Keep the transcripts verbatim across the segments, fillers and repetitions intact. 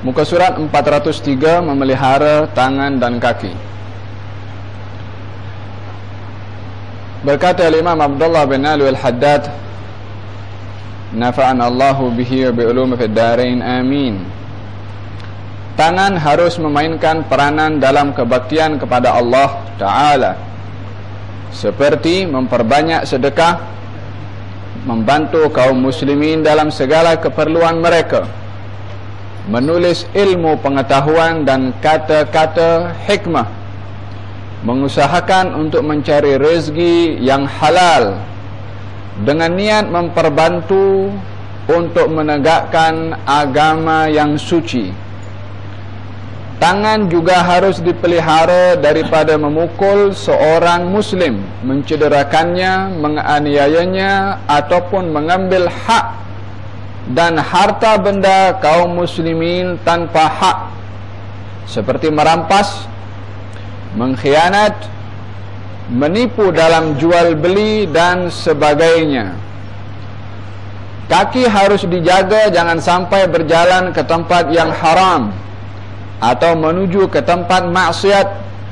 Muka surat empat ratus tiga, memelihara tangan dan kaki. Berkata Imam Abdullah bin Alwi al-Haddad, nafa'an Allahu bihi wa bi'ulumi fid darain amin. Tangan harus memainkan peranan dalam kebaktian kepada Allah Ta'ala, seperti memperbanyak sedekah, membantu kaum muslimin dalam segala keperluan mereka, menulis ilmu pengetahuan dan kata-kata hikmah, mengusahakan untuk mencari rezeki yang halal dengan niat memperbantu untuk menegakkan agama yang suci. Tangan juga harus dipelihara daripada memukul seorang muslim, mencederakannya, menganiayanya, ataupun mengambil hak dan harta benda kaum muslimin tanpa hak, seperti merampas, mengkhianat, menipu dalam jual beli dan sebagainya. Kaki harus dijaga jangan sampai berjalan ke tempat yang haram atau menuju ke tempat maksiat,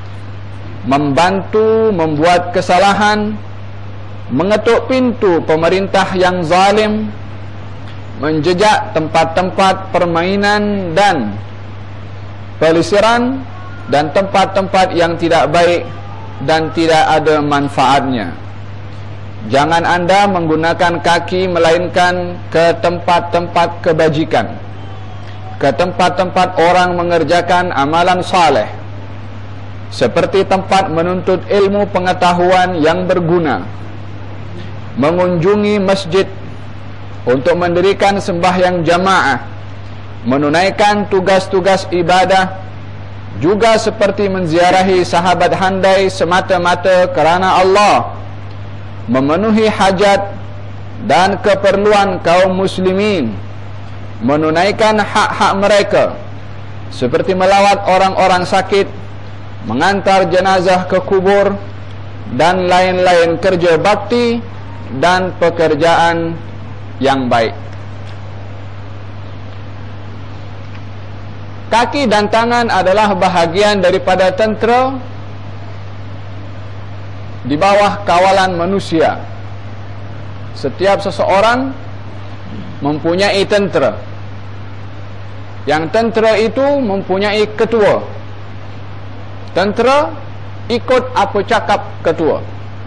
membantu membuat kesalahan, mengetuk pintu pemerintah yang zalim, menjejak tempat-tempat permainan dan pelisiran dan tempat-tempat yang tidak baik dan tidak ada manfaatnya. Jangan anda menggunakan kaki melainkan ke tempat-tempat kebajikan, ke tempat-tempat orang mengerjakan amalan saleh, seperti tempat menuntut ilmu pengetahuan yang berguna, mengunjungi masjid untuk mendirikan sembahyang jamaah, menunaikan tugas-tugas ibadah, juga seperti menziarahi sahabat handai semata-mata kerana Allah, memenuhi hajat dan keperluan kaum muslimin, menunaikan hak-hak mereka, seperti melawat orang-orang sakit, mengantar jenazah ke kubur, dan lain-lain kerja bakti dan pekerjaan yang baik. Kaki dan tangan adalah bahagian daripada tentera di bawah kawalan manusia. Setiap seseorang mempunyai tentera. Yang tentera itu mempunyai ketua. Tentera ikut apa cakap ketua.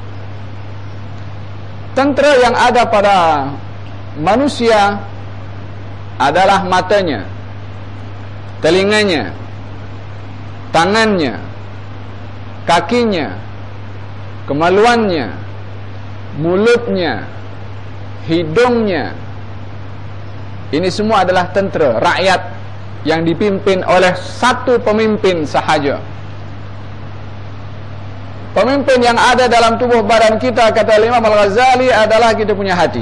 Tentera yang ada pada manusia adalah matanya, telinganya, tangannya, kakinya, kemaluannya, mulutnya, hidungnya. Ini semua adalah tentera rakyat yang dipimpin oleh satu pemimpin sahaja. Pemimpin yang ada dalam tubuh badan kita, kata Imam Al-Ghazali, adalah kita punya hati.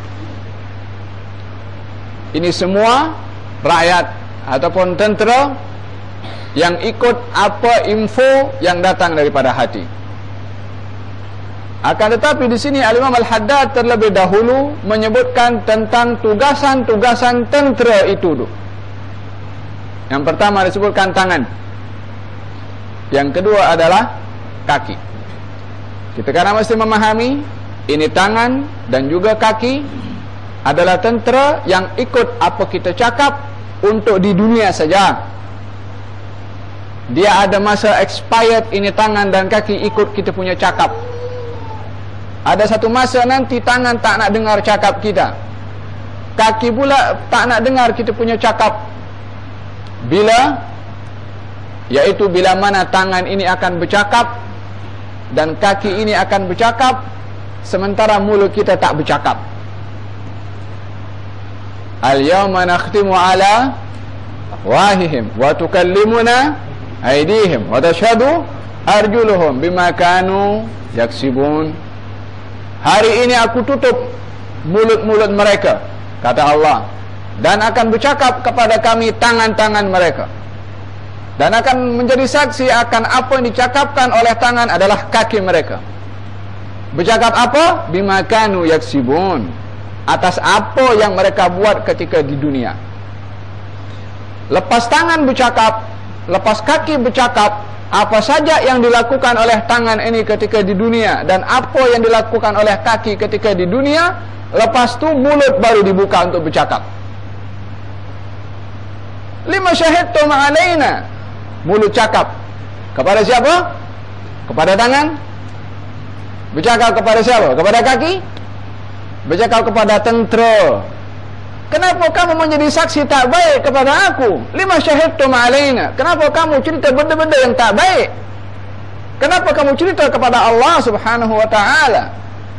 Ini semua rakyat ataupun tentera yang ikut apa info yang datang daripada hati. Akan tetapi di sini Al-Imam Al-Haddad terlebih dahulu menyebutkan tentang tugasan-tugasan tentera itu. Yang pertama disebutkan tangan, yang kedua adalah kaki. Kita karena mesti memahami ini tangan dan juga kaki adalah tentera yang ikut apa kita cakap untuk di dunia saja. Dia ada masa expired ini tangan dan kaki ikut kita punya cakap. Ada satu masa nanti tangan tak nak dengar cakap kita, kaki pula tak nak dengar kita punya cakap. Bila? Yaitu bila mana tangan ini akan bercakap dan kaki ini akan bercakap, sementara mulut kita tak bercakap. Al-yawma nakhtimu ala afwahihim wa tukallimuna aydihim wa tashhadu arjuluhum bima kanu yaksibun. Hari ini aku tutup mulut-mulut mereka, kata Allah, dan akan bercakap kepada kami tangan-tangan mereka, dan akan menjadi saksi akan apa yang dicakapkan oleh tangan adalah kaki mereka. Bercakap apa? Bima kanu yaksibun, atas apa yang mereka buat ketika di dunia. Lepas tangan bercakap, lepas kaki bercakap, apa saja yang dilakukan oleh tangan ini ketika di dunia dan apa yang dilakukan oleh kaki ketika di dunia, lepas tu mulut baru dibuka untuk bercakap. Lima syahidtum alaina. Mulut cakap kepada siapa? Kepada tangan. Bercakap kepada siapa? Kepada kaki. Bercakap kepada tentera. Kenapa kamu menjadi saksi tak baik kepada aku? Lima syahidtum alaina. Kenapa kamu cerita benda-benda yang tak baik? Kenapa kamu cerita kepada Allah Subhanahu wa taala?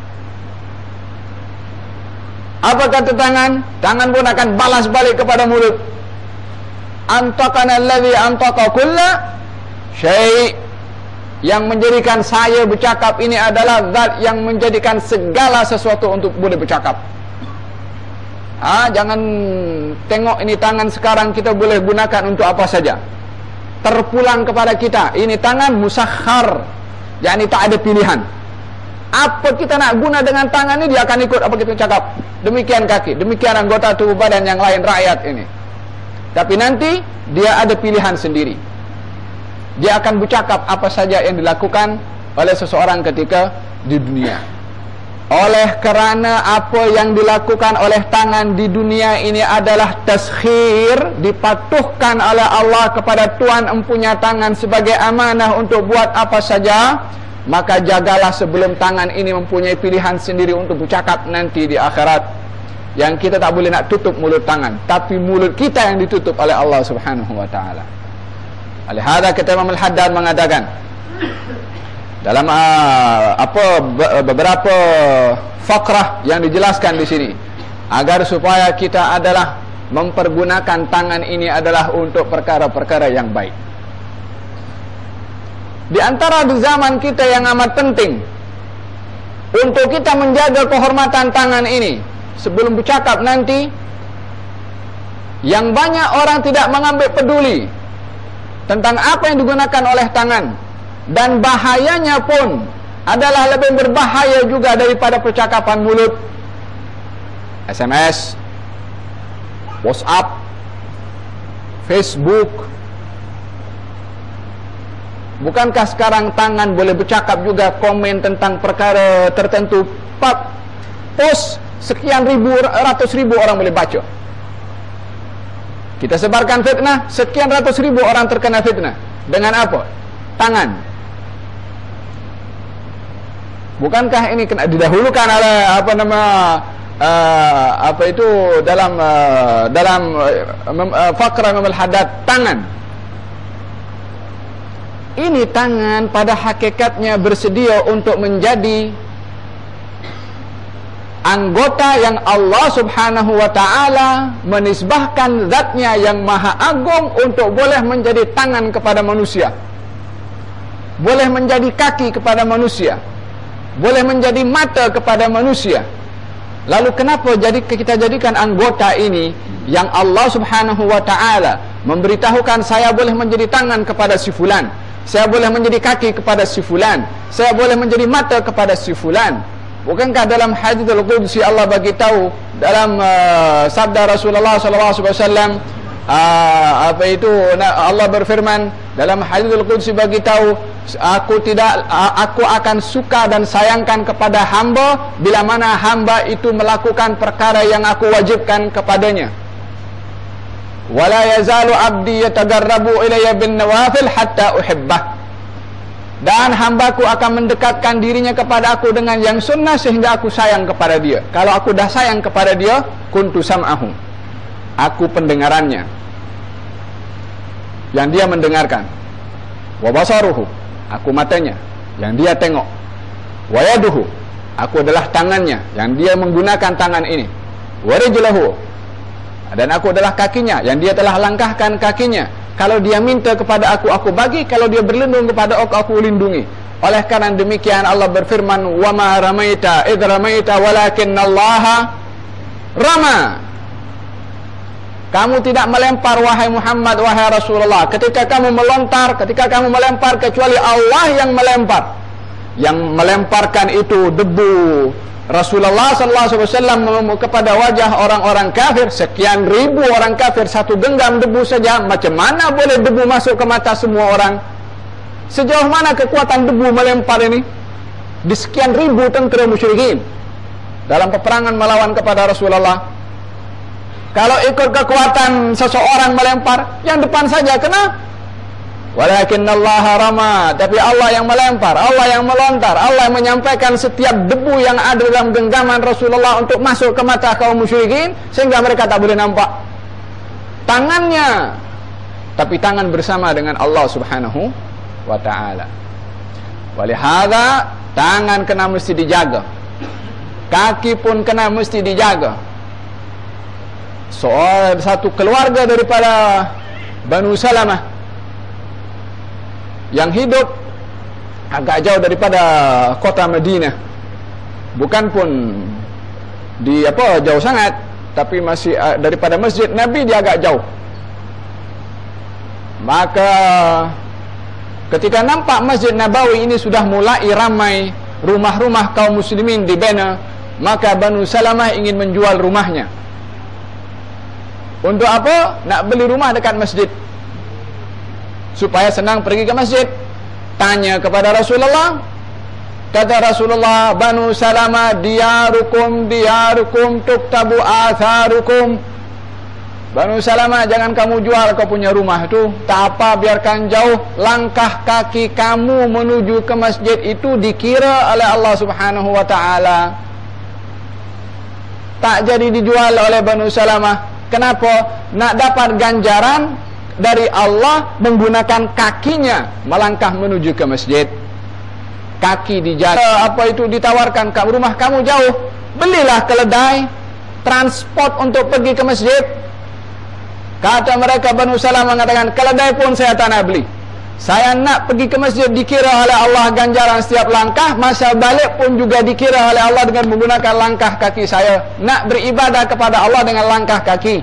Apa kata tangan? Tangan pun akan balas balik kepada mulut. Antaqana allazi antaqa kulla syai'. Yang menjadikan saya bercakap ini adalah zat yang menjadikan segala sesuatu untuk boleh bercakap. Ah, jangan tengok ini tangan sekarang kita boleh gunakan untuk apa saja. Terpulang kepada kita, ini tangan musakhar, yakni tak ada pilihan. Apa kita nak guna dengan tangan ini, dia akan ikut apa kita cakap. Demikian kaki, demikian anggota tubuh badan yang lain rakyat ini. Tapi nanti dia ada pilihan sendiri. Dia akan bercakap apa saja yang dilakukan oleh seseorang ketika di dunia. Oleh kerana apa yang dilakukan oleh tangan di dunia ini adalah taskhir, dipatuhkan oleh Allah kepada Tuhan empunya tangan sebagai amanah untuk buat apa saja, maka jagalah sebelum tangan ini mempunyai pilihan sendiri untuk bercakap nanti di akhirat. Yang kita tak boleh nak tutup mulut tangan, tapi mulut kita yang ditutup oleh Allah Subhanahu wa taala. Oleh hada kata Imam Al-Haddad mengatakan dalam uh, apa beberapa fakrah yang dijelaskan di sini, agar supaya kita adalah mempergunakan tangan ini adalah untuk perkara-perkara yang baik. Di antara di zaman kita yang amat penting untuk kita menjaga kehormatan tangan ini sebelum bercakap nanti, yang banyak orang tidak mengambil peduli tentang apa yang digunakan oleh tangan. Dan bahayanya pun adalah lebih berbahaya juga daripada percakapan mulut. S M S, WhatsApp, Facebook. Bukankah sekarang tangan boleh bercakap juga, komen tentang perkara tertentu, pap, post sekian ribu, ratus ribu orang boleh baca. Kita sebarkan fitnah, sekian ratus ribu orang terkena fitnah. Dengan apa? Tangan. Bukankah ini kena didahulukan oleh apa nama uh, apa itu dalam uh, dalam uh, fakrah Imam Al-Haddad, tangan. Ini tangan pada hakikatnya bersedia untuk menjadi anggota yang Allah Subhanahu wa taala menisbahkan zatnya yang maha agung untuk boleh menjadi tangan kepada manusia, boleh menjadi kaki kepada manusia, boleh menjadi mata kepada manusia. Lalu kenapa jadi kita jadikan anggota ini yang Allah Subhanahu wa taala memberitahukan saya boleh menjadi tangan kepada si fulan, saya boleh menjadi kaki kepada si fulan, saya boleh menjadi mata kepada si fulan. Bukankah dalam hadits al-Qudsi Allah bagi tahu dalam uh, sabda Rasulullah sallallahu alaihi wasallam, uh, apa itu Allah berfirman dalam hadits al-Qudsi bagi tahu, aku tidak aku akan suka dan sayangkan kepada hamba bila mana hamba itu melakukan perkara yang aku wajibkan kepadanya. Wala yazalu abdi yatagarrabu ilayya bin nawafil hatta uhibbah. Dan hambaku akan mendekatkan dirinya kepada aku dengan yang sunnah sehingga aku sayang kepada dia. Kalau aku dah sayang kepada dia, kuntu sam'ahu, aku pendengarannya yang dia mendengarkan. Wa basaruhu, aku matanya yang dia tengok. Wa yaduhu, aku adalah tangannya yang dia menggunakan tangan ini. Wa rijluhu, dan aku adalah kakinya yang dia telah langkahkan kakinya. Kalau dia minta kepada aku, aku bagi. Kalau dia berlindung kepada aku, aku lindungi. Oleh karena demikian Allah berfirman, wa ma ramaita idh ramaita walakinnallaha rama. Kamu tidak melempar wahai Muhammad, wahai Rasulullah. Ketika kamu melontar, ketika kamu melempar, kecuali Allah yang melempar. Yang melemparkan itu debu, Rasulullah sallallahu alaihi wasallam kepada wajah orang-orang kafir, sekian ribu orang kafir, satu genggam debu saja, macam mana boleh debu masuk ke mata semua orang? Sejauh mana kekuatan debu melempar ini? Di sekian ribu tentera musyrikin dalam peperangan melawan kepada Rasulullah. Kalau ikut kekuatan seseorang melempar, yang depan saja kena. Walakinnallaha rama, tapi Allah yang melempar, Allah yang melontar, Allah yang menyampaikan setiap debu yang ada dalam genggaman Rasulullah untuk masuk ke mata kaum musyrikin, sehingga mereka tak boleh nampak tangannya, tapi tangan bersama dengan Allah subhanahu wa ta'ala. Walihada, tangan kena mesti dijaga, kaki pun kena mesti dijaga. Soal satu keluarga daripada Banu Salamah yang hidup agak jauh daripada kota Madinah, bukan pun di apa jauh sangat, tapi masih uh, daripada masjid Nabi dia agak jauh. Maka ketika nampak Masjid Nabawi ini sudah mulai ramai rumah-rumah kaum muslimin dibina, maka Banu Salamah ingin menjual rumahnya. Untuk apa? Nak beli rumah dekat masjid, supaya senang pergi ke masjid. Tanya kepada Rasulullah, kata Rasulullah, Banu Salamah diyarukum diyarukum tuktabu atharukum. Banu Salamah, jangan kamu jual kau punya rumah tu, tak apa, biarkan jauh, langkah kaki kamu menuju ke masjid itu dikira oleh Allah subhanahu wa ta'ala. Tak jadi dijual oleh Banu Salamah. Kenapa? Nak dapat ganjaran dari Allah menggunakan kakinya melangkah menuju ke masjid. Kaki dijaga, apa itu ditawarkan, kat rumah kamu jauh, belilah keledai, transport untuk pergi ke masjid. Kata mereka, Banu Salamah mengatakan, keledai pun saya tak nak beli. Saya nak pergi ke masjid dikira oleh Allah ganjaran setiap langkah, masa balik pun juga dikira oleh Allah dengan menggunakan langkah kaki saya. Nak beribadah kepada Allah dengan langkah kaki.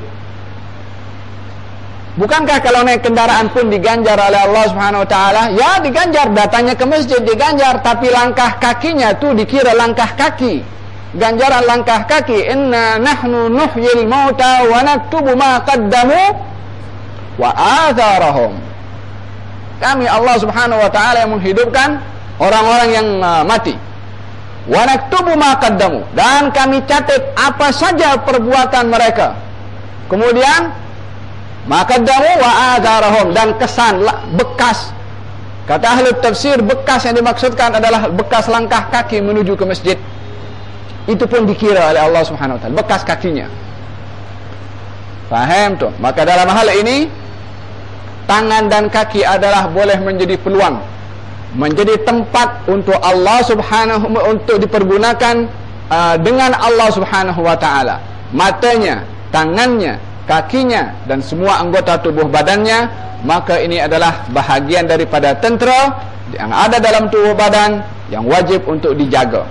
Bukankah kalau naik kendaraan pun diganjar oleh Allah subhanahu wa ta'ala? Ya, diganjar, datangnya ke masjid diganjar, tapi langkah kakinya tu dikira langkah kaki, ganjaran langkah kaki. Inna nahnu nuhyil mauta wa naktubu ma qaddamu wa atharahum. Kami Allah subhanahu wa ta'ala yang menghidupkan orang-orang yang uh, mati. Wa naktubu ma qaddamu, dan kami catat apa saja perbuatan mereka. Kemudian maka damu wa atharahum, dan kesan, bekas. Kata ahli tafsir, bekas yang dimaksudkan adalah bekas langkah kaki menuju ke masjid. Itu pun dikira oleh Allah subhanahu wa ta'ala, bekas kakinya. Faham tu? Maka dalam hal ini, tangan dan kaki adalah boleh menjadi peluang, menjadi tempat untuk Allah subhanahu, untuk dipergunakan uh, dengan Allah subhanahu wa ta'ala. Matanya, tangannya, kakinya, dan semua anggota tubuh badannya, maka ini adalah bahagian daripada tentera yang ada dalam tubuh badan yang wajib untuk dijaga.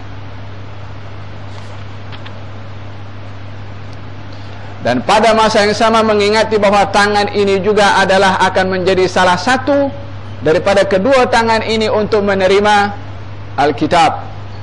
Dan pada masa yang sama mengingati bahawa tangan ini juga adalah akan menjadi salah satu daripada kedua tangan ini untuk menerima Alkitab.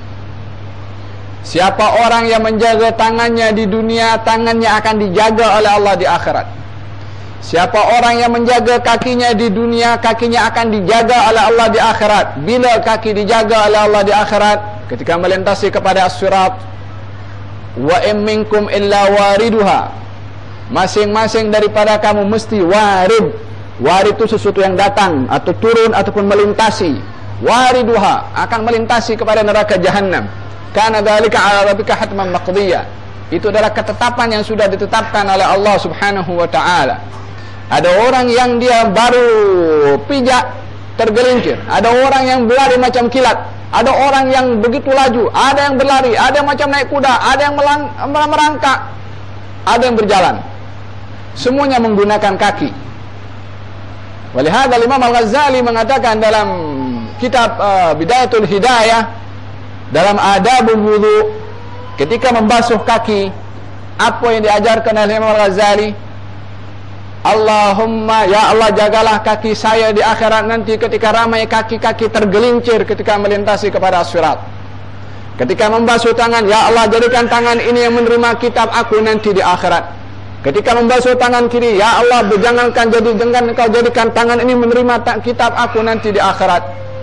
Siapa orang yang menjaga tangannya di dunia, tangannya akan dijaga oleh Allah di akhirat. Siapa orang yang menjaga kakinya di dunia, kakinya akan dijaga oleh Allah di akhirat. Bila kaki dijaga oleh Allah di akhirat? Ketika melintasi kepada as-sirat. Wa in minkum illa wariduha, masing-masing daripada kamu mesti warid. Warid itu sesuatu yang datang atau turun ataupun melintasi. Wariduha, akan melintasi kepada neraka Jahannam. Kana dzalika 'ala rabbika hatman maqdiya. Itu adalah ketetapan yang sudah ditetapkan oleh Allah subhanahu wa ta'ala. Ada orang yang dia baru pijak tergelincir, ada orang yang berlari macam kilat, ada orang yang begitu laju, ada yang berlari, ada yang macam naik kuda, ada yang merangkak, ada yang berjalan. Semuanya menggunakan kaki. Walihada Imam Al-Ghazali mengatakan dalam kitab uh, Bidayatul Hidayah, dalam adabul wudu, ketika membasuh kaki, apa yang diajarkan oleh Imam Al-Ghazali? Allahumma, ya Allah, jagalah kaki saya di akhirat nanti ketika ramai kaki-kaki tergelincir ketika melintasi kepada as-sirat. Ketika membasuh tangan, ya Allah jadikan tangan ini yang menerima kitab aku nanti di akhirat. Ketika membasuh tangan kiri, ya Allah jangankan jadi jangan engkau jadikan tangan ini menerima kitab aku nanti di akhirat.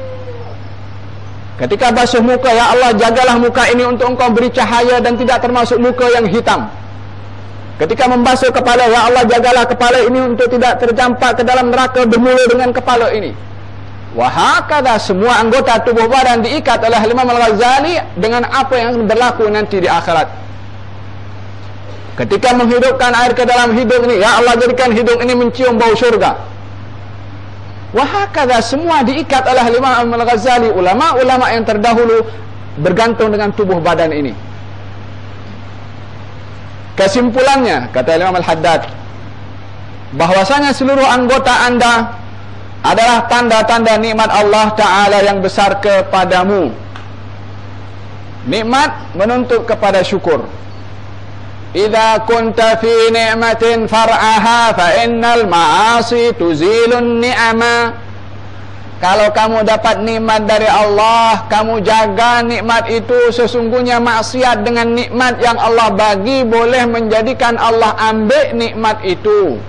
Ketika basuh muka, ya Allah jagalah muka ini untuk engkau beri cahaya dan tidak termasuk muka yang hitam. Ketika membasuh kepala, ya Allah jagalah kepala ini untuk tidak tercampak ke dalam neraka bermula dengan kepala ini. Wahakadha, semua anggota tubuh badan diikat oleh Imam Al-Ghazali dengan apa yang berlaku nanti di akhirat. Ketika menghidupkan air ke dalam hidung ini, ya Allah jadikan hidung ini mencium bau syurga. Wahakadha, semua diikat oleh Imam Al-Ghazali, ulama-ulama yang terdahulu bergantung dengan tubuh badan ini. Kesimpulannya, kata Imam Al-Haddad, bahwasanya seluruh anggota anda adalah tanda-tanda nikmat Allah Ta'ala yang besar kepadamu. Nikmat menuntut kepada syukur. Idza kunta fi ni'matin far'aha fa innal ma'asi tuzilun ni'ama. Kalau kamu dapat nikmat dari Allah, kamu jaga nikmat itu. Sesungguhnya maksiat dengan nikmat yang Allah bagi boleh menjadikan Allah ambil nikmat itu.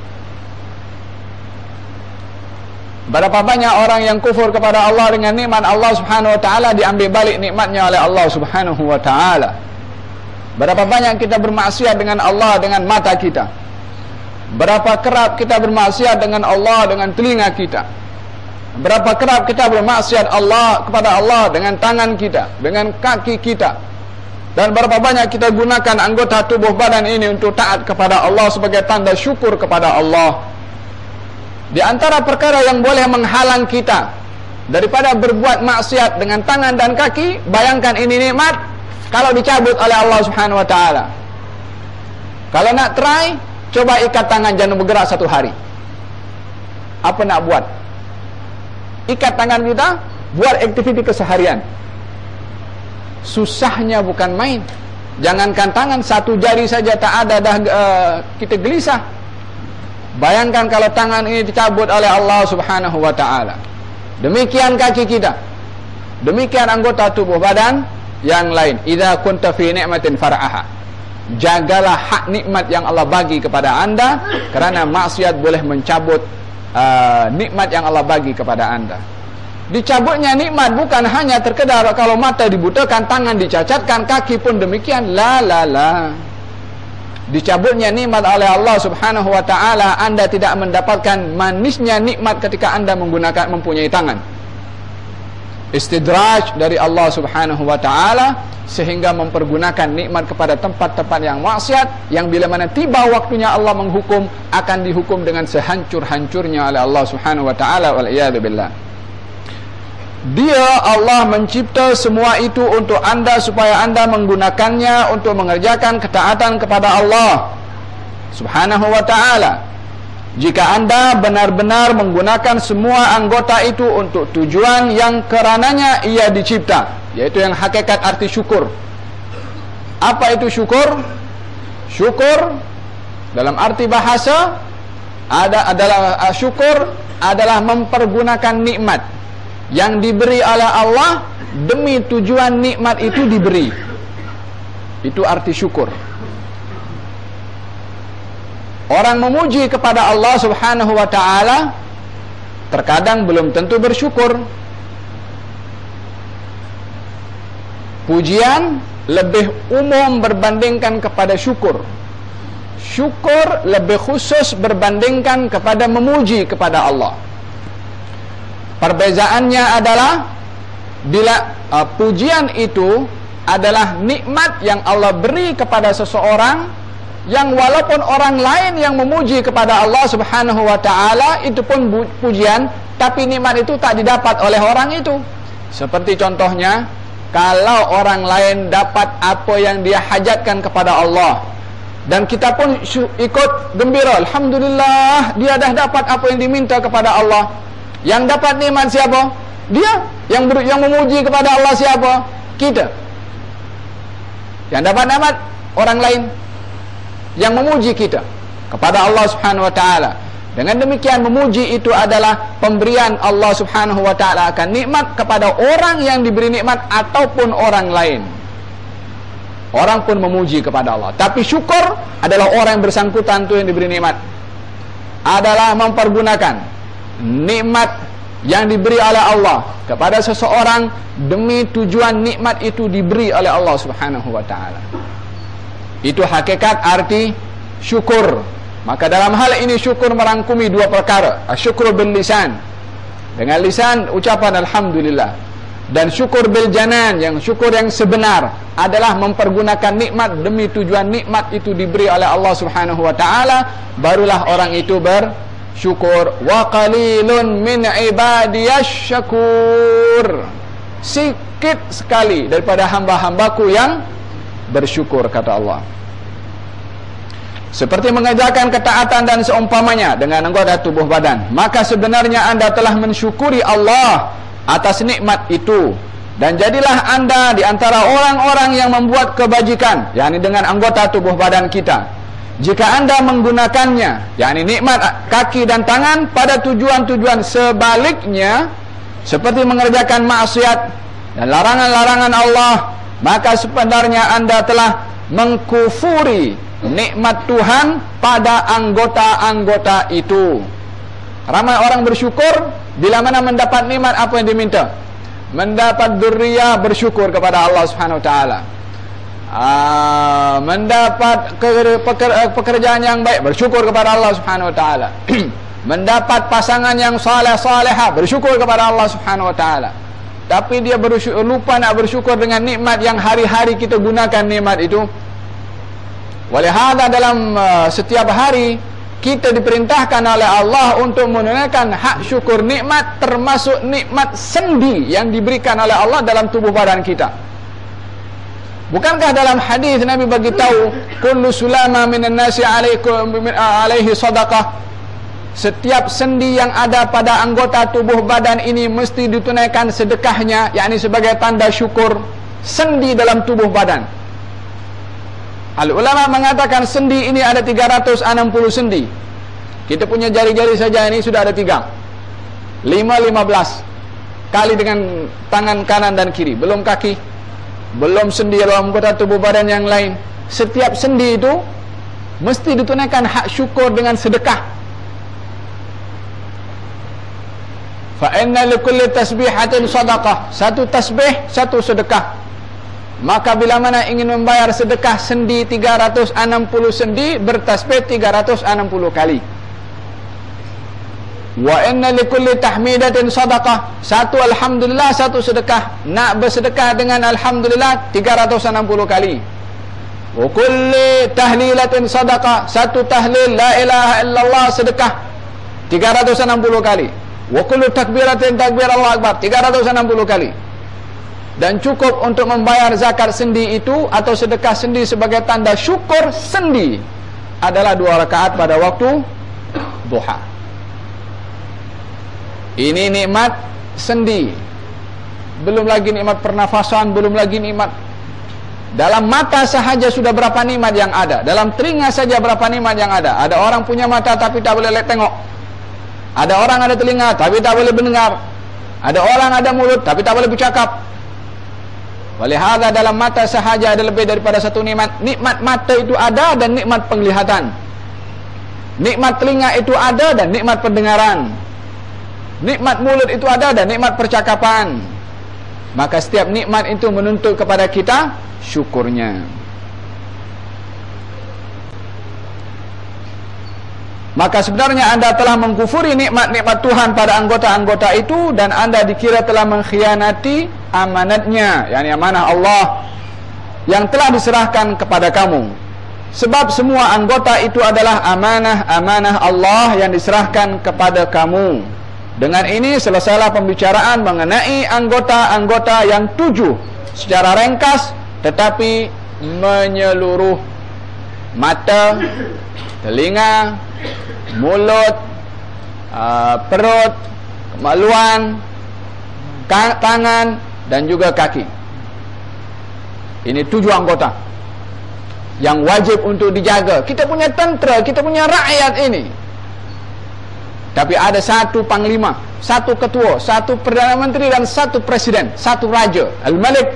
Berapa banyak orang yang kufur kepada Allah dengan nikmat Allah Subhanahu wa taala, diambil balik nikmatnya oleh Allah Subhanahu wa taala. Berapa banyak kita bermaksiat dengan Allah dengan mata kita. Berapa kerap kita bermaksiat dengan Allah dengan telinga kita. Berapa kerap kita bermaksiat Allah kepada Allah dengan tangan kita, dengan kaki kita. Dan berapa banyak kita gunakan anggota tubuh badan ini untuk taat kepada Allah sebagai tanda syukur kepada Allah. Di antara perkara yang boleh menghalang kita daripada berbuat maksiat dengan tangan dan kaki, bayangkan ini nikmat kalau dicabut oleh Allah Subhanahu wa taala. Kalau nak try, coba ikat tangan jangan bergerak satu hari. Apa nak buat? Ikat tangan kita, buat aktiviti keseharian. Susahnya bukan main. Jangankan tangan, satu jari saja tak ada dah uh, kita gelisah. Bayangkan kalau tangan ini dicabut oleh Allah Subhanahu wa taala. Demikian kaki kita. Demikian anggota tubuh badan yang lain. Idza kunta fi ni'matin far'aha. Jagalah hak nikmat yang Allah bagi kepada anda, kerana maksiat boleh mencabut uh, nikmat yang Allah bagi kepada anda. Dicabutnya nikmat bukan hanya terkedar kalau mata dibutakan, tangan dicacatkan, kaki pun demikian. La la la. Dicabutnya nikmat oleh Allah Subhanahu wa taala, anda tidak mendapatkan manisnya nikmat ketika anda menggunakan mempunyai tangan. Istidraj dari Allah Subhanahu wa taala sehingga mempergunakan nikmat kepada tempat-tempat yang maksiat, yang bila mana tiba waktunya Allah menghukum akan dihukum dengan sehancur-hancurnya oleh Allah Subhanahu wa taala. Wal iyad billah. Dia Allah mencipta semua itu untuk anda supaya anda menggunakannya untuk mengerjakan ketaatan kepada Allah Subhanahu wa ta'ala. Jika anda benar-benar menggunakan semua anggota itu untuk tujuan yang kerananya ia dicipta, yaitu yang hakikat arti syukur. Apa itu syukur? Syukur dalam arti bahasa ada adalah syukur adalah mempergunakan nikmat yang diberi oleh Allah demi tujuan nikmat itu diberi. Itu arti syukur. Orang memuji kepada Allah Subhanahu wa ta'ala terkadang belum tentu bersyukur. Pujian lebih umum berbandingkan kepada syukur. Syukur lebih khusus berbandingkan kepada memuji kepada Allah. Perbezaannya adalah bila uh, pujian itu adalah nikmat yang Allah beri kepada seseorang, yang walaupun orang lain yang memuji kepada Allah Subhanahu wa ta'ala itu pun pujian, tapi nikmat itu tak didapat oleh orang itu. Seperti contohnya, kalau orang lain dapat apa yang dia hajatkan kepada Allah, dan kita pun ikut gembira, alhamdulillah dia dah dapat apa yang diminta kepada Allah. Yang dapat nikmat siapa? Dia. Yang ber, yang memuji kepada Allah siapa? Kita. Yang dapat nikmat orang lain yang memuji kita kepada Allah Subhanahu wa ta'ala. Dengan demikian memuji itu adalah pemberian Allah Subhanahu wa taala akan nikmat kepada orang yang diberi nikmat ataupun orang lain. Orang pun memuji kepada Allah. Tapi syukur adalah orang yang bersangkutan tu yang diberi nikmat, adalah mempergunakan nikmat yang diberi oleh Allah kepada seseorang demi tujuan nikmat itu diberi oleh Allah Subhanahu wa taala. Itu hakikat arti syukur. Maka dalam hal ini syukur merangkumi dua perkara. Asyukru bil lisan, dengan lisan ucapan alhamdulillah, dan syukur bil janan, yang syukur yang sebenar adalah mempergunakan nikmat demi tujuan nikmat itu diberi oleh Allah Subhanahu wa taala, barulah orang itu bersyukur. Wa qalilun min ibadiyasy syakur. Sikit sekali daripada hamba-hambaku yang bersyukur, kata Allah. Seperti mengerjakan ketaatan dan seumpamanya dengan anggota tubuh badan, maka sebenarnya anda telah mensyukuri Allah atas nikmat itu. Dan jadilah anda di antara orang-orang yang membuat kebajikan, yakni dengan anggota tubuh badan kita, jika anda menggunakannya, yakni nikmat kaki dan tangan, pada tujuan-tujuan sebaliknya, seperti mengerjakan maksiat dan larangan-larangan Allah, maka sebenarnya anda telah mengkufuri nikmat Tuhan pada anggota-anggota itu. Ramai orang bersyukur bila mana mendapat nikmat apa yang diminta. Mendapat dzurriyyah, bersyukur kepada Allah Subhanahu wa taala. Aa, mendapat pekerjaan yang baik, bersyukur kepada Allah Subhanahu wa taala. Mendapat pasangan yang saleh-salehah, bersyukur kepada Allah Subhanahu wa taala. Tapi dia bersyukur, lupa nak bersyukur dengan nikmat yang hari-hari kita gunakan nikmat itu. Walihada dalam uh, setiap hari kita diperintahkan oleh Allah untuk menunaikan hak syukur nikmat, termasuk nikmat sendi yang diberikan oleh Allah dalam tubuh badan kita. Bukankah dalam hadis Nabi bagi tahu, kullu sulama minan nasi alaikum alaihi sadaqah, setiap sendi yang ada pada anggota tubuh badan ini mesti ditunaikan sedekahnya, yakni sebagai tanda syukur. Sendi dalam tubuh badan, al-ulama mengatakan sendi ini ada tiga ratus enam puluh sendi. Kita punya jari-jari saja ini sudah ada tiga, lima, lima belas kali dengan tangan kanan dan kiri, belum kaki, belum sendi dalam anggota tubuh badan yang lain. Setiap sendi itu mesti ditunaikan hak syukur dengan sedekah. Fa inna likulli tasbihatin sadaqah, satu tasbih satu sedekah. Maka bila mana ingin membayar sedekah sendi tiga ratus enam puluh sendi, bertasbih tiga ratus enam puluh kali. Wa inna likulli tahmidatin sadaqah, satu alhamdulillah satu sedekah. Nak bersedekah dengan alhamdulillah tiga ratus enam puluh kali. Wa kulli tahlilatin sadaqah, satu tahlil la ilaha illallah sedekah tiga ratus enam puluh kali. Wa kullu takbiratin takbir Allah akbar tiga ratus enam puluh kali. Dan cukup untuk membayar zakat sendi itu atau sedekah sendi sebagai tanda syukur sendi adalah dua rakaat pada waktu duha. Ini nikmat sendi. Belum lagi nikmat pernafasan, belum lagi nikmat dalam mata sahaja sudah berapa nikmat yang ada. Dalam telinga saja berapa nikmat yang ada. Ada orang punya mata tapi tak boleh tengok. Ada orang ada telinga tapi tak boleh mendengar. Ada orang ada mulut tapi tak boleh bercakap. Walihada dalam mata sahaja ada lebih daripada satu nikmat. Nikmat mata itu ada dan nikmat penglihatan. Nikmat telinga itu ada dan nikmat pendengaran. Nikmat mulut itu ada dan nikmat percakapan. Maka setiap nikmat itu menuntut kepada kita syukurnya. Maka sebenarnya anda telah mengkufuri nikmat-nikmat Tuhan pada anggota-anggota itu, dan anda dikira telah mengkhianati amanatnya, yakni amanah Allah yang telah diserahkan kepada kamu. Sebab semua anggota itu adalah amanah-amanah Allah yang diserahkan kepada kamu. Dengan ini selesailah pembicaraan mengenai anggota-anggota yang tujuh secara ringkas tetapi menyeluruh: mata, telinga, mulut, uh, perut, kemaluan, tangan, dan juga kaki. Ini tujuh anggota yang wajib untuk dijaga. Kita punya tentera, kita punya rakyat ini Tapi ada satu panglima, satu ketua, satu perdana menteri dan satu presiden, satu raja, Al-Malik.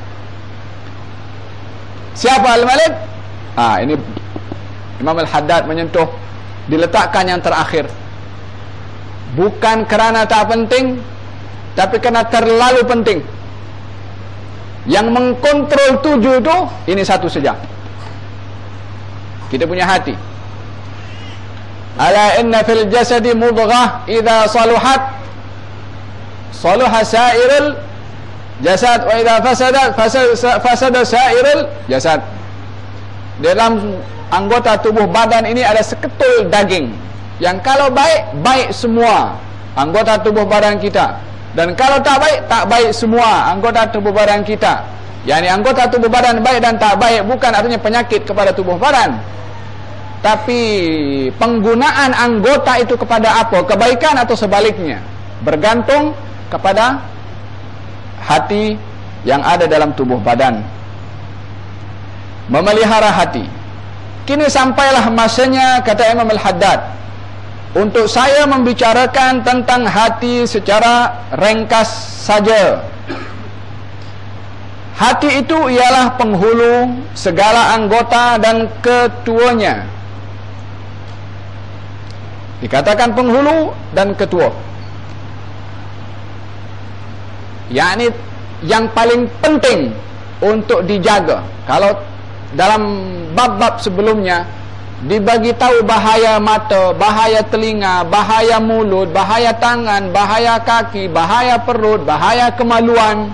Siapa Al-Malik? Ah, ini Imam Al-Haddad menyentuh, diletakkan yang terakhir. Bukan kerana tak penting, tapi kerana terlalu penting. Yang mengkontrol tujuh itu, ini satu saja. Kita punya hati. Ala inna fil jasadi mudghah idza saluhat saluha sa'irul jasad wa idza fasadat fasada sa'irul jasad. Dalam anggota tubuh badan ini ada seketul daging yang kalau baik, baik semua anggota tubuh badan kita, dan kalau tak baik, tak baik semua anggota tubuh badan kita. Yani anggota tubuh badan baik dan tak baik bukan artinya penyakit kepada tubuh badan, tapi penggunaan anggota itu kepada apa? Kebaikan atau sebaliknya? Bergantung kepada hati yang ada dalam tubuh badan. Memelihara hati. Kini sampailah masanya, kata Imam Al-Haddad, untuk saya membicarakan tentang hati secara ringkas saja. Hati itu ialah penghulu segala anggota dan ketuanya. Dikatakan penghulu dan ketua, yakni yang paling penting untuk dijaga. Kalau dalam bab-bab sebelumnya dibagi tahu bahaya mata, bahaya telinga, bahaya mulut, bahaya tangan, bahaya kaki, bahaya perut, bahaya kemaluan.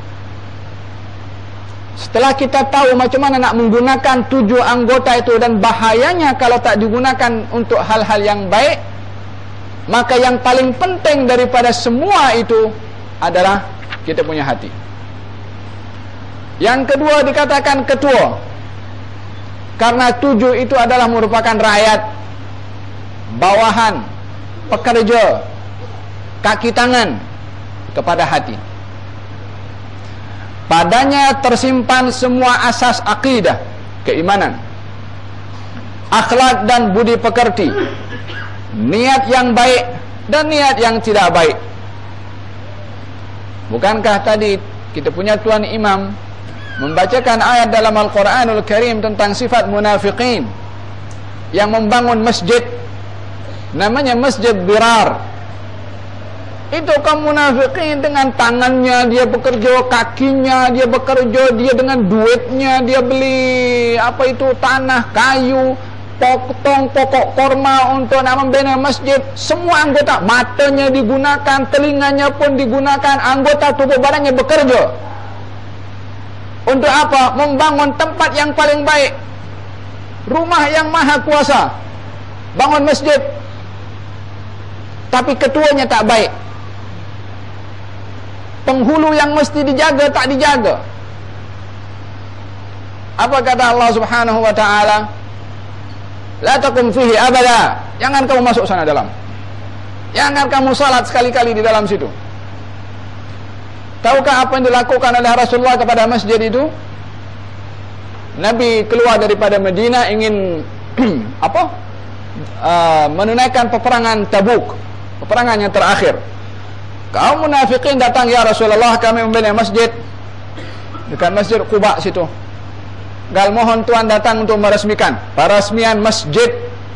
Setelah kita tahu macam mana nak menggunakan tujuh anggota itu dan bahayanya kalau tak digunakan untuk hal-hal yang baik, maka yang paling penting daripada semua itu adalah kita punya hati. Yang kedua dikatakan ketua, karena tujuh itu adalah merupakan rakyat, bawahan, pekerja, kaki tangan kepada hati. Padanya tersimpan semua asas akidah, keimanan, akhlak dan budi pekerti, niat yang baik dan niat yang tidak baik. Bukankah tadi kita punya Tuan Imam membacakan ayat dalam Al-Quranul Karim tentang sifat munafiqin yang membangun masjid, namanya Masjid Dirar. Itu kaum munafiqin dengan tangannya dia bekerja, kakinya dia bekerja, dia dengan duitnya dia beli apa itu tanah, kayu, potong pokok korma untuk nak membina masjid. Semua anggota, matanya digunakan, telinganya pun digunakan, anggota tubuh badannya bekerja. Untuk apa? Membangun tempat yang paling baik, rumah yang maha kuasa, bangun masjid. Tapi ketuanya tak baik, penghulu yang mesti dijaga tak dijaga. Apa kata Allah Subhanahu wa ta'ala? La taqum fihi abada. Jangan kamu masuk sana dalam. Jangan kamu salat sekali-kali di dalam situ. Tahukah apa yang dilakukan oleh Rasulullah kepada masjid itu? Nabi keluar daripada Madinah ingin apa? Uh, menunaikan peperangan Tabuk, peperangan yang terakhir. Kaum munafikin datang, ya Rasulullah, kami membina masjid dekat Masjid Quba situ. Gal mohon Tuan datang untuk meresmikan peresmian masjid.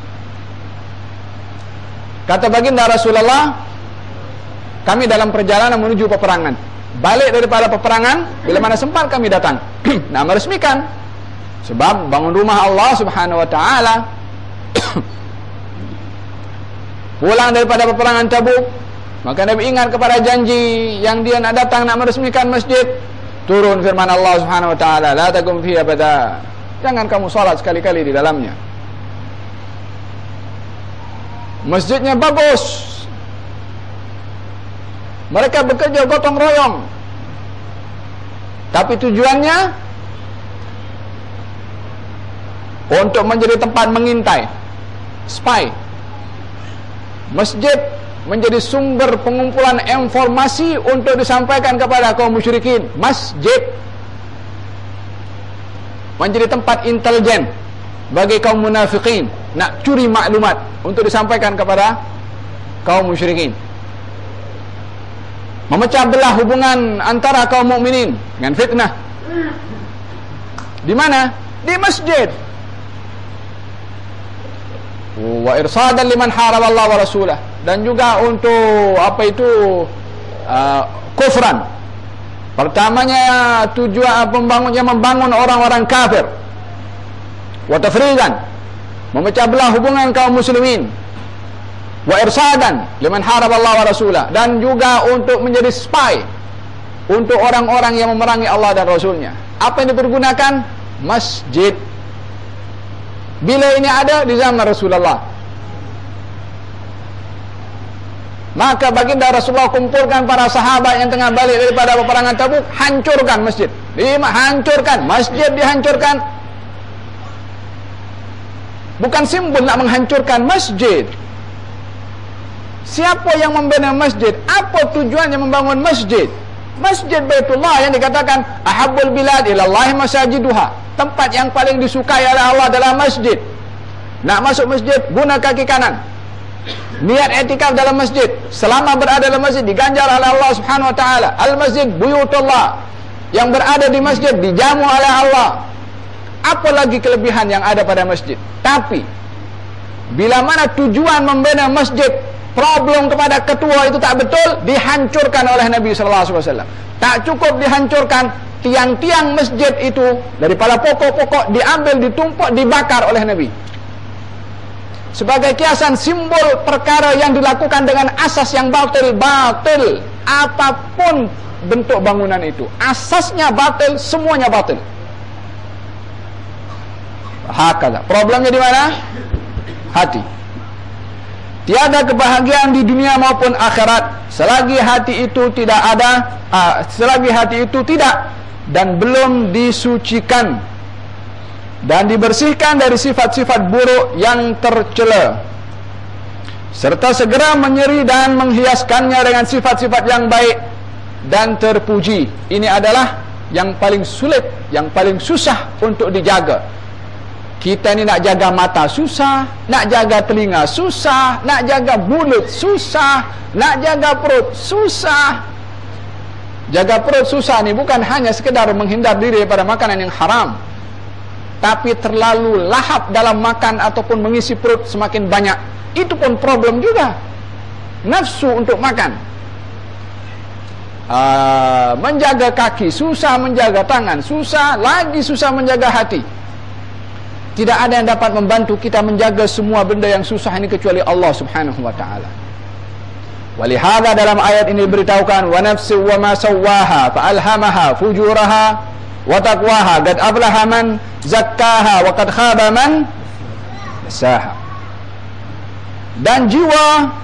Kata baginda Rasulullah, kami dalam perjalanan menuju peperangan. Balik daripada peperangan, bila mana sempat kami datang nak meresmikan. Sebab bangun rumah Allah Subhanahu wa ta'ala. Pulang daripada peperangan Tabuk, maka Nabi ingat kepada janji yang dia nak datang nak meresmikan masjid. Turun firman Allah Subhanahu wa ta'ala, la taqum fihi abada. Jangan kamu salat sekali-kali di dalamnya. Masjidnya bagus, mereka bekerja gotong royong, tapi tujuannya untuk menjadi tempat mengintai, spy. Masjid menjadi sumber pengumpulan informasi untuk disampaikan kepada kaum musyrikin. Masjid menjadi tempat intelijen bagi kaum munafikin, nak curi maklumat untuk disampaikan kepada kaum musyrikin. Memecah belah hubungan antara kaum mukminin dengan fitnah. Di mana? Di masjid. Wa irsadan liman haraba Allah wa rasulah, dan juga untuk apa itu uh, kufran. Pertamanya tujuan pembangunnya membangun orang-orang kafir. Wa tafridan, memecah belah hubungan kaum muslimin. Wa irsadan liman haraba Allah wa rasulah, dan juga untuk menjadi spy untuk orang-orang yang memerangi Allah dan Rasulnya. Apa yang dipergunakan? Masjid. Bila ini ada? Di zaman Rasulullah. Maka baginda Rasulullah kumpulkan para sahabat yang tengah balik daripada peperangan Tabuk, hancurkan masjid. Dihancurkan, masjid dihancurkan. Bukan simbol nak menghancurkan masjid. Siapa yang membina masjid? Apa tujuannya membangun masjid? Masjid Baitullah yang dikatakan ahabbul bilad ilallahi masajiduha, tempat yang paling disukai oleh Allah adalah masjid. Nak masuk masjid, guna kaki kanan. Niat i'tikaf dalam masjid. Selama berada dalam masjid diganjar oleh Allah Subhanahu wa taala. Al-masjid buyutullah. Yang berada di masjid dijamu oleh Allah. Apa lagi kelebihan yang ada pada masjid? Tapi bila mana tujuan membina masjid, problem kepada ketua itu tak betul, dihancurkan oleh Nabi sallallahu alaihi wasallam. Tak cukup dihancurkan, tiang-tiang masjid itu daripada pokok-pokok diambil, ditumpuk, dibakar oleh Nabi. Sebagai kiasan simbol perkara yang dilakukan dengan asas yang batil. Batil apapun bentuk bangunan itu, asasnya batil, semuanya batil. Hakala. Problemnya di mana? Hati. Tiada kebahagiaan di dunia maupun akhirat selagi hati itu tidak ada, uh, selagi hati itu tidak dan belum disucikan dan dibersihkan dari sifat-sifat buruk yang tercela, serta segera menyeri dan menghiaskannya dengan sifat-sifat yang baik dan terpuji. Ini adalah yang paling sulit, yang paling susah untuk dijaga. Kita ni nak jaga mata susah, nak jaga telinga susah, nak jaga mulut susah, nak jaga perut susah. Jaga perut susah ni bukan hanya sekedar menghindar diri daripada makanan yang haram, tapi terlalu lahap dalam makan ataupun mengisi perut semakin banyak, itu pun problem juga. Nafsu untuk makan. Uh, menjaga kaki susah, menjaga tangan susah, lagi susah menjaga hati. Tidak ada yang dapat membantu kita menjaga semua benda yang susah ini kecuali Allah Subhanahu wa taala. Walihada dalam ayat ini diberitahukan wa nafsi wa ma sawwaha fa alhamaha fujuraha wa taqwaha qad aflaha man zakkaha wa qad khaba man dassaha. Dan jiwa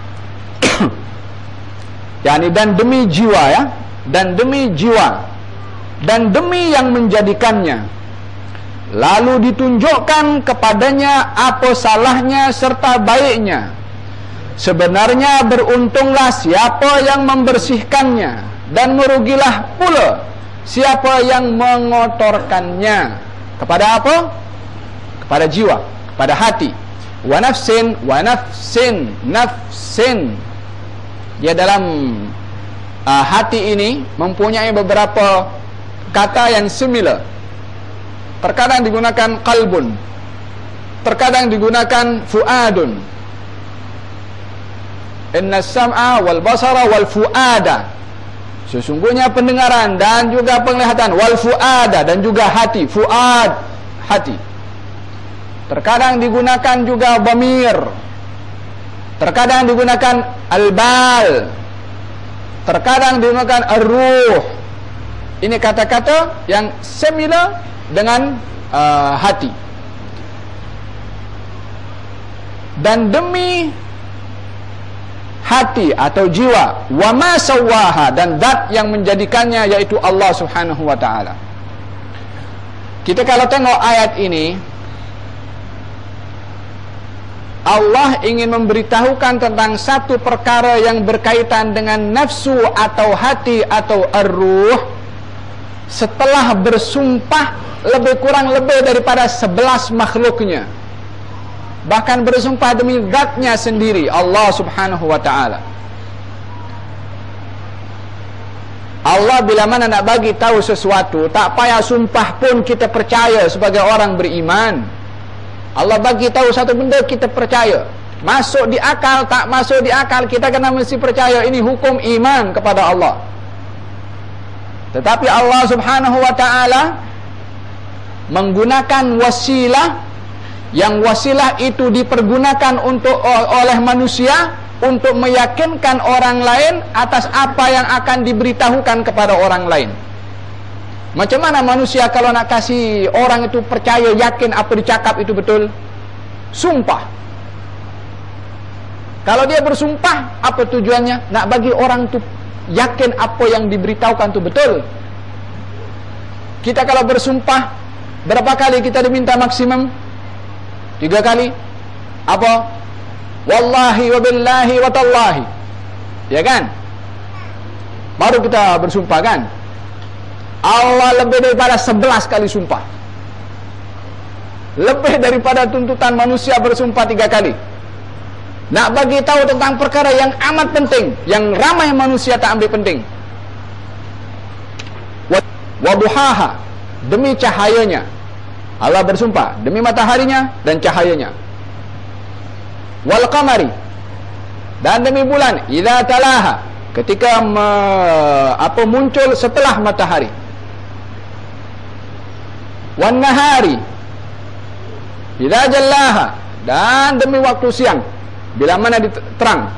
yakni dan demi jiwa ya, dan demi jiwa dan demi yang menjadikannya, lalu ditunjukkan kepadanya apa salahnya serta baiknya. Sebenarnya beruntunglah siapa yang membersihkannya, dan merugilah pula siapa yang mengotorkannya. Kepada apa? Kepada jiwa, kepada hati. Wa nafsin, wa nafsin, nafsin. Dia dalam uh, hati ini mempunyai beberapa kata yang similar. Terkadang digunakan qalbun, terkadang digunakan fuadun. Inna sam'a wal basara wal fuada. Sesungguhnya pendengaran dan juga penglihatan, wal fuada, dan juga hati, fuad, hati. Terkadang digunakan juga dhamir, terkadang digunakan al-bal, terkadang digunakan ar-ruh. Ini kata-kata yang similar dengan uh, hati. Dan demi hati atau jiwa, wa ma sawwaha, dan zat yang menjadikannya yaitu Allah Subhanahu wa taala. Kita kalau tengok ayat ini, Allah ingin memberitahukan tentang satu perkara yang berkaitan dengan nafsu atau hati atau ar-ruh, setelah bersumpah lebih kurang lebih daripada sebelas makhluknya. bahkan bersumpah demi zatnya sendiri, Allah subhanahu wa ta'ala. Allah bila mana nak bagi tahu sesuatu, tak payah sumpah pun kita percaya sebagai orang beriman. Allah bagi tahu satu benda, kita percaya. Masuk di akal, tak masuk di akal, kita kena mesti percaya. Ini hukum iman kepada Allah. Tetapi Allah subhanahu wa ta'ala menggunakan wasilah, yang wasilah itu dipergunakan untuk oleh manusia untuk meyakinkan orang lain atas apa yang akan diberitahukan kepada orang lain. Macam mana manusia kalau nak kasih orang itu percaya, yakin apa dicakap itu betul? Sumpah. Kalau dia bersumpah, apa tujuannya? Nak bagi orang itu yakin apa yang diberitahukan itu betul. Kita kalau bersumpah, berapa kali kita diminta maksimum? Tiga kali. Apa? Wallahi wa billahi wa tallahi. Ya kan? Baru kita bersumpah kan? Allah lebih daripada sebelas kali sumpah. Lebih daripada tuntutan manusia bersumpah tiga kali. Nak bagi tahu tentang perkara yang amat penting, yang ramai manusia tak ambil penting. Waduhaha, demi cahayanya. Allah bersumpah demi mataharinya dan cahayanya. Wal qamari, dan demi bulan, idza talaha, ketika me, apa muncul setelah matahari. Wan nahari, idza jallaha, dan demi waktu siang bila mana terang.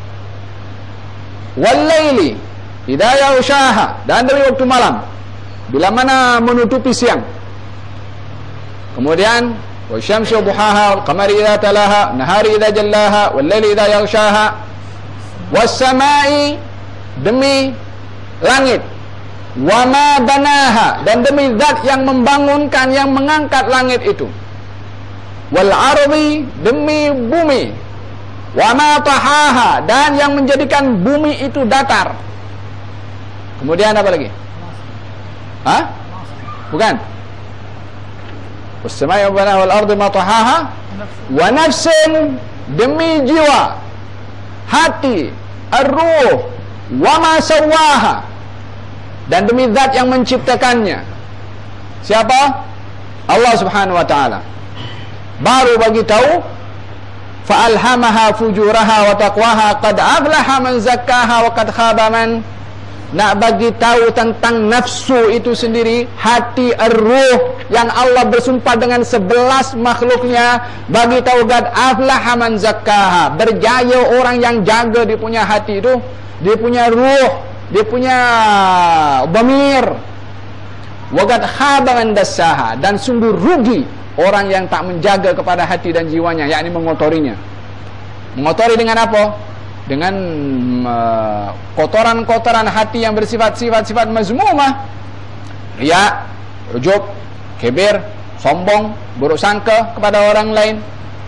Wal laili idza yaghshaha, dan demi waktu malam bila mana menutupi siang. Kemudian wasyamsi duhaha, wal qamari idza talaha, nahari idza jallaha, wal laili idza yaghshaha, was samai, demi langit, wa ma banaha, dan demi zat yang membangunkan, yang mengangkat langit itu, wal ardi, demi bumi, wa ma tahaha, dan yang menjadikan bumi itu datar. Kemudian apa lagi? Hah? Bukan. Was-samai wa wal ardi ma tahaha, wa nafsin, demi jiwa, hati, ar-ruh, wa ma sawaha, dan demi zat yang menciptakannya. Siapa? Allah subhanahu wa ta'ala. Baru bagi tahu, fa'alhamaha fujuraha wa taqwaha, qad aflaha man zakkaha wa qad khaba man. Nak bagi tahu tentang nafsu itu sendiri, hati, ar-ruh, yang Allah bersumpah dengan sebelas makhluknya. Bagi tahu qad aflaha man zakkaha, berjaya orang yang jaga dia punya hati itu, dia punya ruh, dia punya dhamir. Wa qad khaba man dassaha, dan sungguh rugi orang yang tak menjaga kepada hati dan jiwanya, yakni mengotorinya. Mengotori dengan apa? Dengan uh, kotoran-kotoran hati yang bersifat-sifat-sifat mazmumah. Riya, ujub, kibir, sombong, buruk sangka kepada orang lain.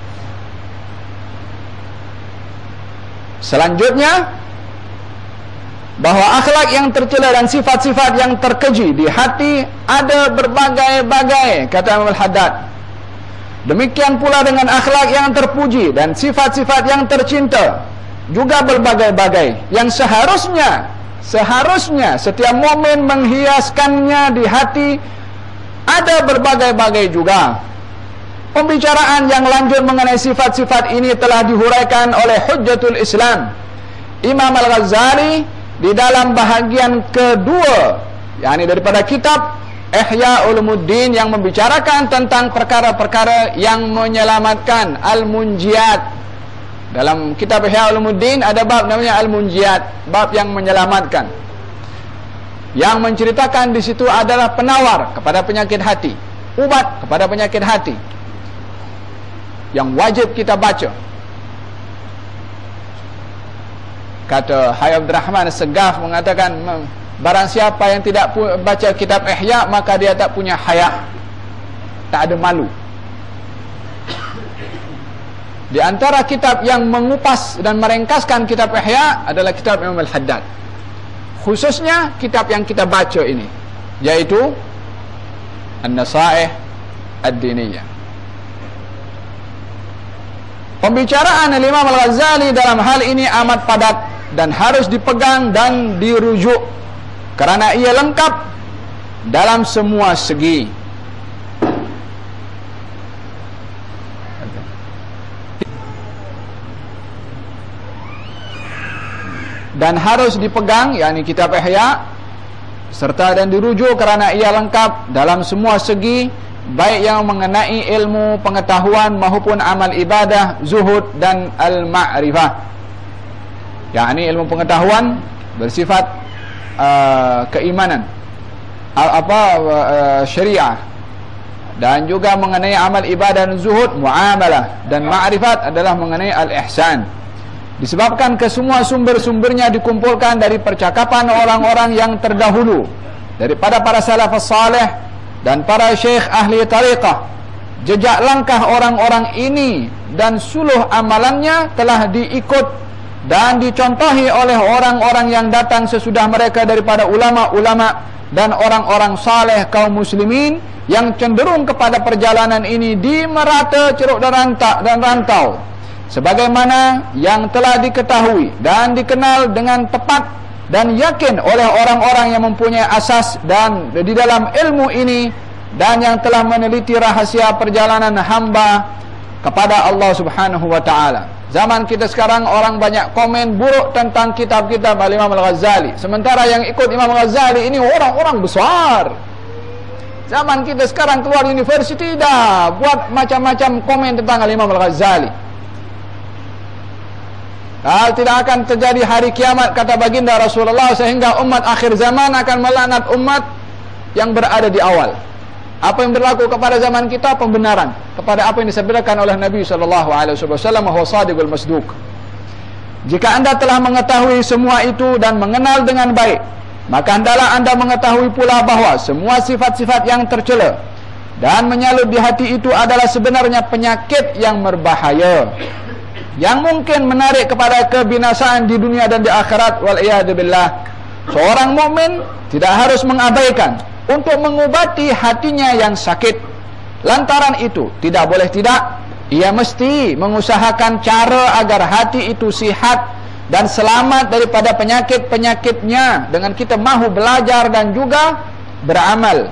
Selanjutnya, bahwa akhlak yang tercela dan sifat-sifat yang terkeji di hati ada berbagai-bagai, kata Imam Al-Haddad. Demikian pula dengan akhlak yang terpuji dan sifat-sifat yang tercinta juga berbagai-bagai, yang seharusnya seharusnya setiap mukmin menghiaskannya di hati ada berbagai-bagai juga. Pembicaraan yang lanjut mengenai sifat-sifat ini telah dihuraikan oleh Hujjatul Islam Imam Al-Ghazali di dalam bahagian kedua, yakni daripada kitab Ihya Ulumuddin, yang membicarakan tentang perkara-perkara yang menyelamatkan, Al-Munjiat. Dalam kitab Ihya Ulumuddin ada bab namanya Al-Munjiat, bab yang menyelamatkan. Yang menceritakan di situ adalah penawar kepada penyakit hati, ubat kepada penyakit hati, yang wajib kita baca. Kata Hayy Abdurrahman Segaf mengatakan, barang siapa yang tidak baca kitab Ihya, maka dia tak punya haya, tak ada malu. Di antara kitab yang mengupas dan merengkaskan kitab Ihya adalah kitab Imam Al-Haddad, khususnya kitab yang kita baca ini, yaitu An-Nasaih Ad-Diniyah. Pembicaraan Imam Al-Ghazali dalam hal ini amat padat dan harus dipegang dan dirujuk kerana ia lengkap dalam semua segi. Dan harus dipegang, yakni kitab Ihya, serta dan dirujuk kerana ia lengkap dalam semua segi, baik yang mengenai ilmu pengetahuan maupun amal ibadah, zuhud dan al-ma'rifah. Yakni ilmu pengetahuan bersifat uh, keimanan, apa uh, syariah, dan juga mengenai amal ibadah dan zuhud, muamalah, dan ma'rifat adalah mengenai al-ihsan. Disebabkan kesemua sumber-sumbernya dikumpulkan dari percakapan orang-orang yang terdahulu daripada para salafus salih dan para syekh ahli tariqah. Jejak langkah orang-orang ini dan suluh amalannya telah diikut dan dicontohi oleh orang-orang yang datang sesudah mereka daripada ulama-ulama dan orang-orang saleh kaum muslimin yang cenderung kepada perjalanan ini di merata ceruk dan rantau, dan rantau sebagaimana yang telah diketahui dan dikenal dengan tepat dan yakin oleh orang-orang yang mempunyai asas dan di dalam ilmu ini dan yang telah meneliti rahasia perjalanan hamba kepada Allah Subhanahu wa taala. Zaman kita sekarang orang banyak komen buruk tentang kitab-kitab Imam Al-Ghazali, sementara yang ikut Imam Al-Ghazali ini orang-orang besar. Zaman kita sekarang keluar universiti dah buat macam-macam komen tentang Imam Al-Ghazali. Hal tidak akan terjadi hari kiamat, kata baginda Rasulullah, sehingga umat akhir zaman akan melaknat umat yang berada di awal. Apa yang berlaku kepada zaman kita? Pembenaran kepada apa yang disabdakan oleh Nabi sallallahu alaihi wasallam, wa shadiqul masduq. Jika anda telah mengetahui semua itu dan mengenal dengan baik, maka hendaklah anda mengetahui pula bahawa semua sifat-sifat yang tercela dan menyalut di hati itu adalah sebenarnya penyakit yang berbahaya, yang mungkin menarik kepada kebinasaan di dunia dan di akhirat. Wal'iyadzubillah. Seorang mukmin tidak harus mengabaikan untuk mengubati hatinya yang sakit. Lantaran itu, tidak boleh tidak, ia mesti mengusahakan cara agar hati itu sihat dan selamat daripada penyakit-penyakitnya dengan kita mahu belajar dan juga beramal.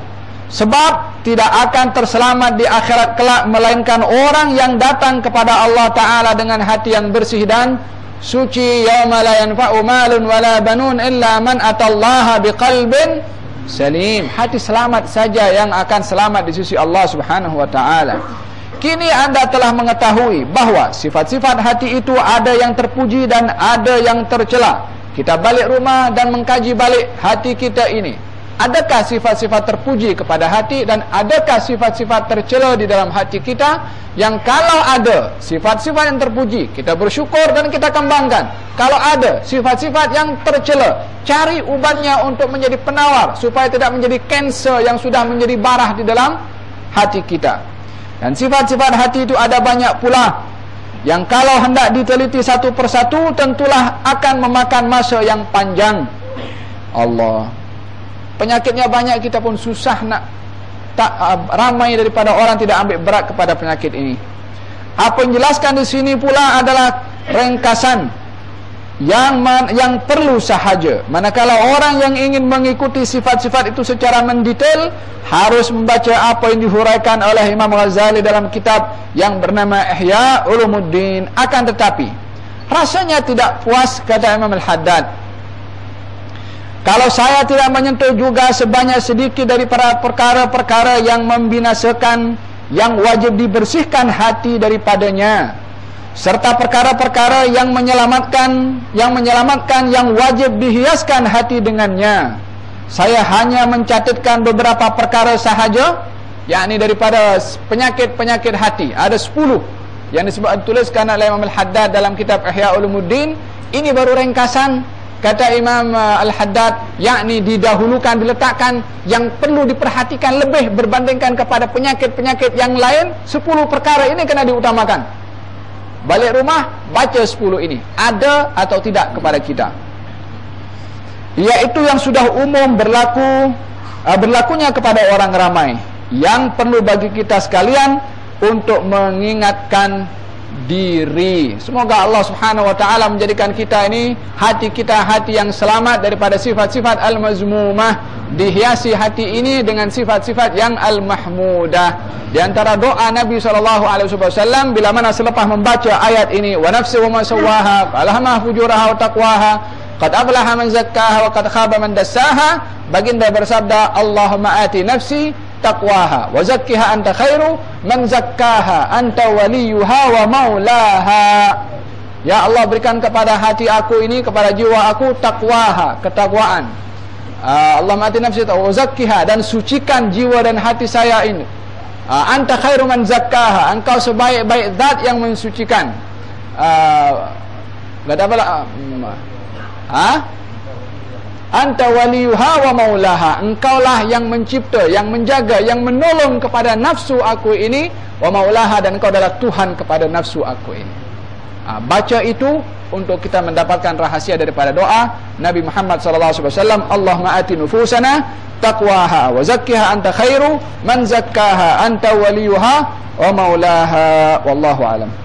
Sebab tidak akan terselamat di akhirat kelak melainkan orang yang datang kepada Allah Ta'ala dengan hati yang bersih dan suci. Yauma la yanfa'u malun wala banun illa man atallaha biqalbin salim. Hati selamat saja yang akan selamat di sisi Allah Subhanahu wa Ta'ala. Kini anda telah mengetahui bahawa sifat-sifat hati itu ada yang terpuji dan ada yang tercela. Kita balik rumah dan mengkaji balik hati kita ini. Adakah sifat-sifat terpuji kepada hati dan adakah sifat-sifat tercela di dalam hati kita? Yang kalau ada sifat-sifat yang terpuji, kita bersyukur dan kita kembangkan. Kalau ada sifat-sifat yang tercela, cari ubatnya untuk menjadi penawar supaya tidak menjadi kanser yang sudah menjadi barah di dalam hati kita. Dan sifat-sifat hati itu ada banyak pula, yang kalau hendak diteliti satu persatu tentulah akan memakan masa yang panjang. Allah, penyakitnya banyak, kita pun susah nak tak uh, ramai daripada orang tidak ambil berat kepada penyakit ini. Apa yang dijelaskan di sini pula adalah ringkasan yang man, yang perlu sahaja. Manakala orang yang ingin mengikuti sifat-sifat itu secara mendetail harus membaca apa yang dihuraikan oleh Imam Ghazali dalam kitab yang bernama Ihya Ulumuddin. Akan tetapi rasanya tidak puas, kata Imam Al-Haddad, kalau saya tidak menyentuh juga sebanyak sedikit daripada perkara-perkara yang membinasakan, yang wajib dibersihkan hati daripadanya, serta perkara-perkara yang menyelamatkan, yang menyelamatkan, yang wajib dihiaskan hati dengannya. Saya hanya mencatatkan beberapa perkara sahaja, yakni daripada penyakit-penyakit hati. Ada sepuluh yang disebut dituliskan oleh Imam Al-Haddad dalam kitab Ihya Ulumuddin. Ini baru ringkasan. Kata Imam Al-Haddad, yakni didahulukan, diletakkan yang perlu diperhatikan lebih berbandingkan kepada penyakit-penyakit yang lain. Sepuluh perkara ini kena diutamakan. Balik rumah, baca sepuluh ini, ada atau tidak kepada kita. Iaitu yang sudah umum berlaku, berlakunya kepada orang ramai, yang perlu bagi kita sekalian untuk mengingatkan diri. Semoga Allah Subhanahu wa taala menjadikan kita ini, hati kita hati yang selamat daripada sifat-sifat al-mazmumah, dihiasi hati ini dengan sifat-sifat yang al-mahmudah. Di antara doa Nabi sallallahu alaihi wasallam bila mana selepas membaca ayat ini, wa nafsi wa ma sawaha falahamaha fujuraha wa taqwaha qad aflaha man zakkaha wa qad khaba man dassaha, baginda bersabda, Allahumma ati nafsi taqwaha wa zakkiha anta khairu man zakkaha anta waliyuha wa maulaha. Ya Allah, berikan kepada hati aku ini, kepada jiwa aku taqwaha, ketakwaan. uh, Allah mati nafsi wa zakkiha, dan sucikan jiwa dan hati saya ini. uh, anta khairu man zakkaha, engkau sebaik-baik zat yang mensucikan. uh, Gak ada apa lah. Ha? Anta waliyuha wa maulaha, engkaulah yang mencipta, yang menjaga, yang menolong kepada nafsu aku ini, wa maulaha, dan engkau adalah Tuhan kepada nafsu aku ini. Ha, baca itu untuk kita mendapatkan rahasia daripada doa Nabi Muhammad sallallahu alaihi wasallam, Allahumma ati nufusana taqwaha wa zakkiha anta khairu man zakkaha anta waliyuha wa maulaha, wallahu alam.